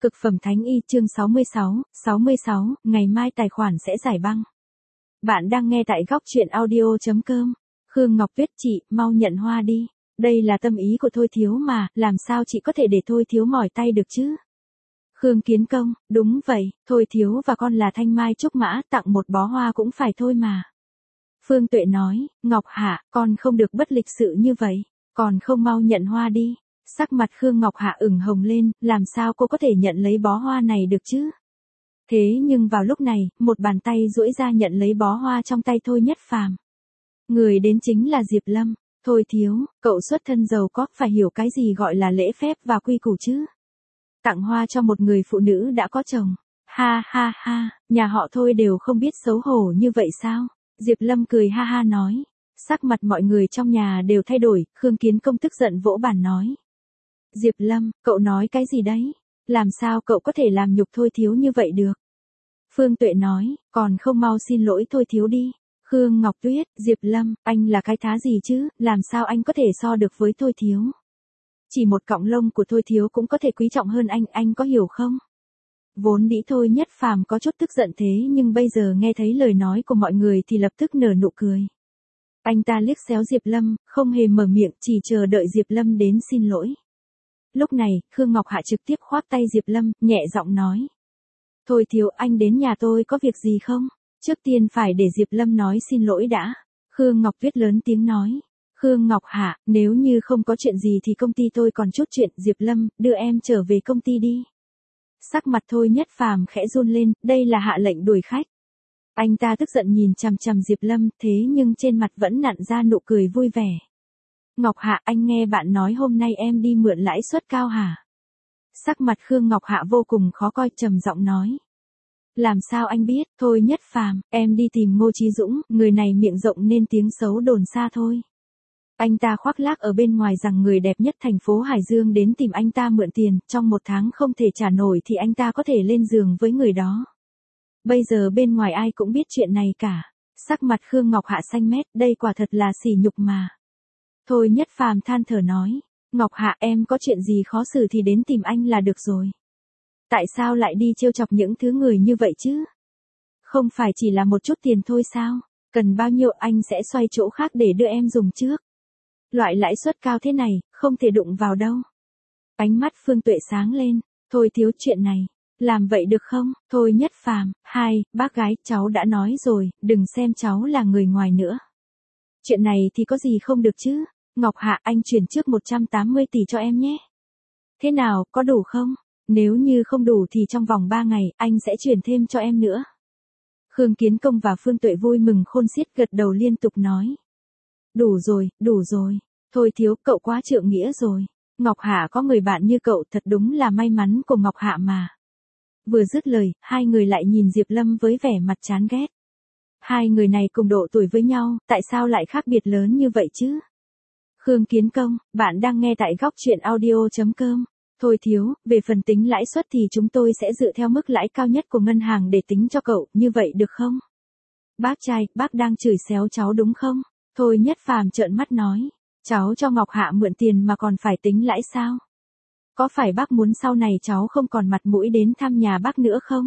Cực phẩm thánh y chương 66, ngày mai tài khoản sẽ giải băng. Bạn đang nghe tại góc truyện audio.com. Khương Ngọc Tuyết, chị, mau nhận hoa đi. Đây là tâm ý của Thôi Thiếu mà, làm sao chị có thể để Thôi Thiếu mỏi tay được chứ? Khương Kiến Công, đúng vậy, Thôi Thiếu và con là thanh mai trúc mã, tặng một bó hoa cũng phải thôi mà. Phương Tuệ nói, Ngọc Hạ, con không được bất lịch sự như vậy, còn không mau nhận hoa đi. Sắc mặt Khương Ngọc Hạ ửng hồng lên, làm sao cô có thể nhận lấy bó hoa này được chứ? Thế nhưng vào lúc này, một bàn tay duỗi ra nhận lấy bó hoa trong tay Thôi Nhất Phàm. Người đến chính là Diệp Lâm. Thôi Thiếu, cậu xuất thân giàu có, phải hiểu cái gì gọi là lễ phép và quy củ chứ? Tặng hoa cho một người phụ nữ đã có chồng. Ha ha ha, nhà họ Thôi đều không biết xấu hổ như vậy sao? Diệp Lâm cười ha ha nói. Sắc mặt mọi người trong nhà đều thay đổi, Khương Kiến Công tức giận vỗ bàn nói. Diệp Lâm, cậu nói cái gì đấy? Làm sao cậu có thể làm nhục Thôi Thiếu như vậy được? Phương Tuệ nói, còn không mau xin lỗi Thôi Thiếu đi. Khương Ngọc Tuyết, Diệp Lâm, anh là cái thá gì chứ, làm sao anh có thể so được với Thôi Thiếu? Chỉ một cọng lông của Thôi Thiếu cũng có thể quý trọng hơn anh có hiểu không? Vốn dĩ Thôi Nhất Phàm có chút tức giận thế nhưng bây giờ nghe thấy lời nói của mọi người thì lập tức nở nụ cười. Anh ta liếc xéo Diệp Lâm, không hề mở miệng, chỉ chờ đợi Diệp Lâm đến xin lỗi. Lúc này, Khương Ngọc Hạ trực tiếp khoác tay Diệp Lâm, nhẹ giọng nói. Thôi Thiếu, anh đến nhà tôi có việc gì không? Trước tiên phải để Diệp Lâm nói xin lỗi đã. Khương Ngọc Tuyết lớn tiếng nói. Khương Ngọc Hạ, nếu như không có chuyện gì thì công ty tôi còn chút chuyện. Diệp Lâm, đưa em trở về công ty đi. Sắc mặt Thôi Nhất Phàm khẽ run lên, đây là hạ lệnh đuổi khách. Anh ta tức giận nhìn chằm chằm Diệp Lâm, thế nhưng trên mặt vẫn nặn ra nụ cười vui vẻ. Ngọc Hạ, anh nghe bạn nói hôm nay em đi mượn lãi suất cao hả? Sắc mặt Khương Ngọc Hạ vô cùng khó coi, trầm giọng nói. Làm sao anh biết? Thôi Nhất Phàm, em đi tìm Ngô Chí Dũng, người này miệng rộng nên tiếng xấu đồn xa thôi. Anh ta khoác lác ở bên ngoài rằng người đẹp nhất thành phố Hải Dương đến tìm anh ta mượn tiền, trong 1 tháng không thể trả nổi thì anh ta có thể lên giường với người đó. Bây giờ bên ngoài ai cũng biết chuyện này cả. Sắc mặt Khương Ngọc Hạ xanh mét, đây quả thật là sỉ nhục mà. Thôi Nhất Phàm than thở nói, Ngọc Hạ, em có chuyện gì khó xử thì đến tìm anh là được rồi. Tại sao lại đi trêu chọc những thứ người như vậy chứ? Không phải chỉ là một chút tiền thôi sao? Cần bao nhiêu anh sẽ xoay chỗ khác để đưa em dùng trước. Loại lãi suất cao thế này, không thể đụng vào đâu. Ánh mắt Phương Tuệ sáng lên, Thôi Thiếu, chuyện này, làm vậy được không? Thôi Nhất Phàm, bác gái, cháu đã nói rồi, đừng xem cháu là người ngoài nữa. Chuyện này thì có gì không được chứ? Ngọc Hạ, anh chuyển trước 180 tỷ cho em nhé. Thế nào, có đủ không? Nếu như không đủ thì trong vòng 3 ngày, anh sẽ chuyển thêm cho em nữa. Khương Kiến Công và Phương Tuệ vui mừng khôn xiết gật đầu liên tục nói. Đủ rồi. Thôi Thiếu, cậu quá trượng nghĩa rồi. Ngọc Hạ có người bạn như cậu thật đúng là may mắn của Ngọc Hạ mà. Vừa dứt lời, hai người lại nhìn Diệp Lâm với vẻ mặt chán ghét. Hai người này cùng độ tuổi với nhau, tại sao lại khác biệt lớn như vậy chứ? Khương Kiến Công, bạn đang nghe tại góc truyện audio.com. Thôi Thiếu, về phần tính lãi suất thì chúng tôi sẽ dựa theo mức lãi cao nhất của ngân hàng để tính cho cậu, như vậy được không? Bác trai, bác đang chửi xéo cháu đúng không? Thôi Nhất Phàm trợn mắt nói. Cháu cho Ngọc Hạ mượn tiền mà còn phải tính lãi sao? Có phải bác muốn sau này cháu không còn mặt mũi đến thăm nhà bác nữa không?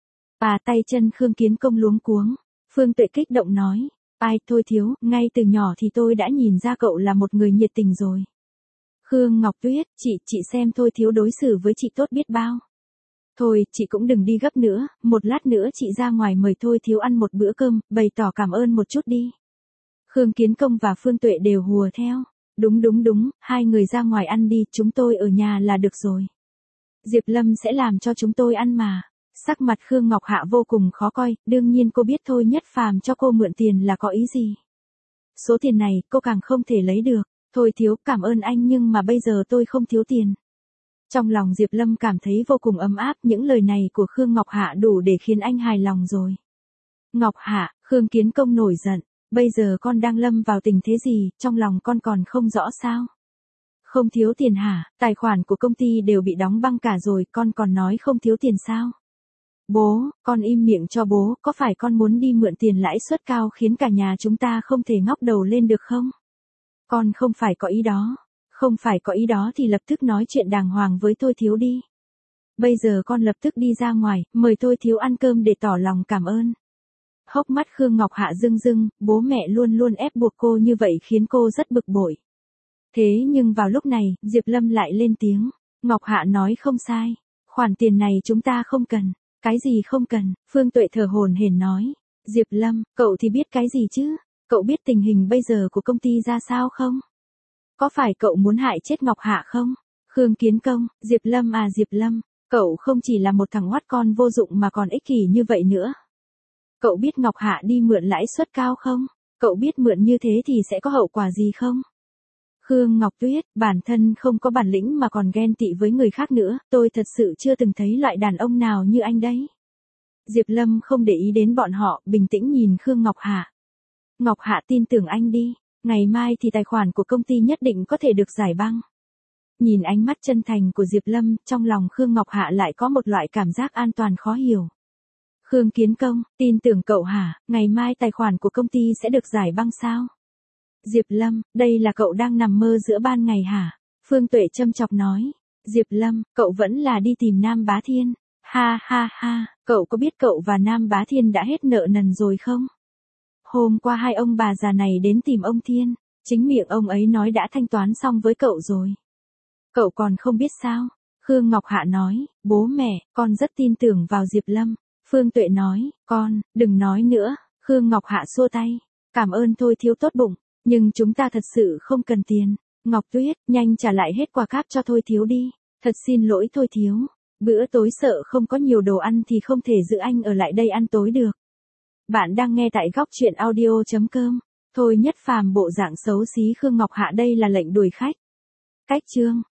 Tay chân Khương Kiến Công luống cuống. Phương Tuệ kích động nói. Thôi Thiếu, ngay từ nhỏ thì tôi đã nhìn ra cậu là một người nhiệt tình rồi. Khương Ngọc Tuyết, chị xem Thôi Thiếu đối xử với chị tốt biết bao. Thôi, chị cũng đừng đi gấp nữa, một lát nữa chị ra ngoài mời Thôi Thiếu ăn một bữa cơm, bày tỏ cảm ơn một chút đi. Khương Kiến Công và Phương Tuệ đều hùa theo. Đúng, hai người ra ngoài ăn đi, chúng tôi ở nhà là được rồi. Diệp Lâm sẽ làm cho chúng tôi ăn mà. Sắc mặt Khương Ngọc Hạ vô cùng khó coi, đương nhiên cô biết Thôi Nhất Phàm cho cô mượn tiền là có ý gì. Số tiền này, cô càng không thể lấy được. Thôi Thiếu, cảm ơn anh nhưng mà bây giờ tôi không thiếu tiền. Trong lòng Diệp Lâm cảm thấy vô cùng ấm áp, những lời này của Khương Ngọc Hạ đủ để khiến anh hài lòng rồi. Ngọc Hạ, Khương Kiến Công nổi giận. Bây giờ con đang lâm vào tình thế gì, trong lòng con còn không rõ sao? Không thiếu tiền hả? Tài khoản của công ty đều bị đóng băng cả rồi, con còn nói không thiếu tiền sao? Bố, con im miệng cho bố, có phải con muốn đi mượn tiền lãi suất cao khiến cả nhà chúng ta không thể ngóc đầu lên được không? Con không phải có ý đó. Không phải có ý đó thì lập tức nói chuyện đàng hoàng với Thôi Thiếu đi. Bây giờ con lập tức đi ra ngoài, mời Thôi Thiếu ăn cơm để tỏ lòng cảm ơn. Hốc mắt Khương Ngọc Hạ rưng rưng, bố mẹ luôn luôn ép buộc cô như vậy khiến cô rất bực bội. Thế nhưng vào lúc này, Diệp Lâm lại lên tiếng. Ngọc Hạ nói không sai. Khoản tiền này chúng ta không cần. Cái gì không cần? Phương Tuệ thở hổn hển nói. Diệp Lâm, cậu thì biết cái gì chứ? Cậu biết tình hình bây giờ của công ty ra sao không? Có phải cậu muốn hại chết Ngọc Hạ không? Khương Kiến Công, Diệp Lâm à Diệp Lâm, cậu không chỉ là một thằng oát con vô dụng mà còn ích kỷ như vậy nữa. Cậu biết Ngọc Hạ đi mượn lãi suất cao không? Cậu biết mượn như thế thì sẽ có hậu quả gì không? Khương Ngọc Tuyết, bản thân không có bản lĩnh mà còn ghen tị với người khác nữa, tôi thật sự chưa từng thấy loại đàn ông nào như anh đấy. Diệp Lâm không để ý đến bọn họ, bình tĩnh nhìn Khương Ngọc Hạ. Ngọc Hạ tin tưởng anh đi, ngày mai thì tài khoản của công ty nhất định có thể được giải băng. Nhìn ánh mắt chân thành của Diệp Lâm, trong lòng Khương Ngọc Hạ lại có một loại cảm giác an toàn khó hiểu. Khương Kiến Công, tin tưởng cậu hả, ngày mai tài khoản của công ty sẽ được giải băng sao? Diệp Lâm, đây là cậu đang nằm mơ giữa ban ngày hả? Phương Tuệ châm chọc nói. Diệp Lâm, cậu vẫn là đi tìm Nam Bá Thiên. Ha ha ha, cậu có biết cậu và Nam Bá Thiên đã hết nợ nần rồi không? Hôm qua hai ông bà già này đến tìm ông Thiên, chính miệng ông ấy nói đã thanh toán xong với cậu rồi. Cậu còn không biết sao? Khương Ngọc Hạ nói, bố mẹ, con rất tin tưởng vào Diệp Lâm. Phương Tuệ nói, con, đừng nói nữa. Khương Ngọc Hạ xua tay, cảm ơn Thôi Thiếu tốt bụng, nhưng chúng ta thật sự không cần tiền. Ngọc Tuyết, nhanh trả lại hết quà cáp cho Thôi Thiếu đi. Thật xin lỗi Thôi Thiếu, bữa tối sợ không có nhiều đồ ăn thì không thể giữ anh ở lại đây ăn tối được. Bạn đang nghe tại góc truyện audio.com. Thôi Nhất Phàm bộ dạng xấu xí Khương Ngọc Hạ đây là lệnh đuổi khách. Cách chương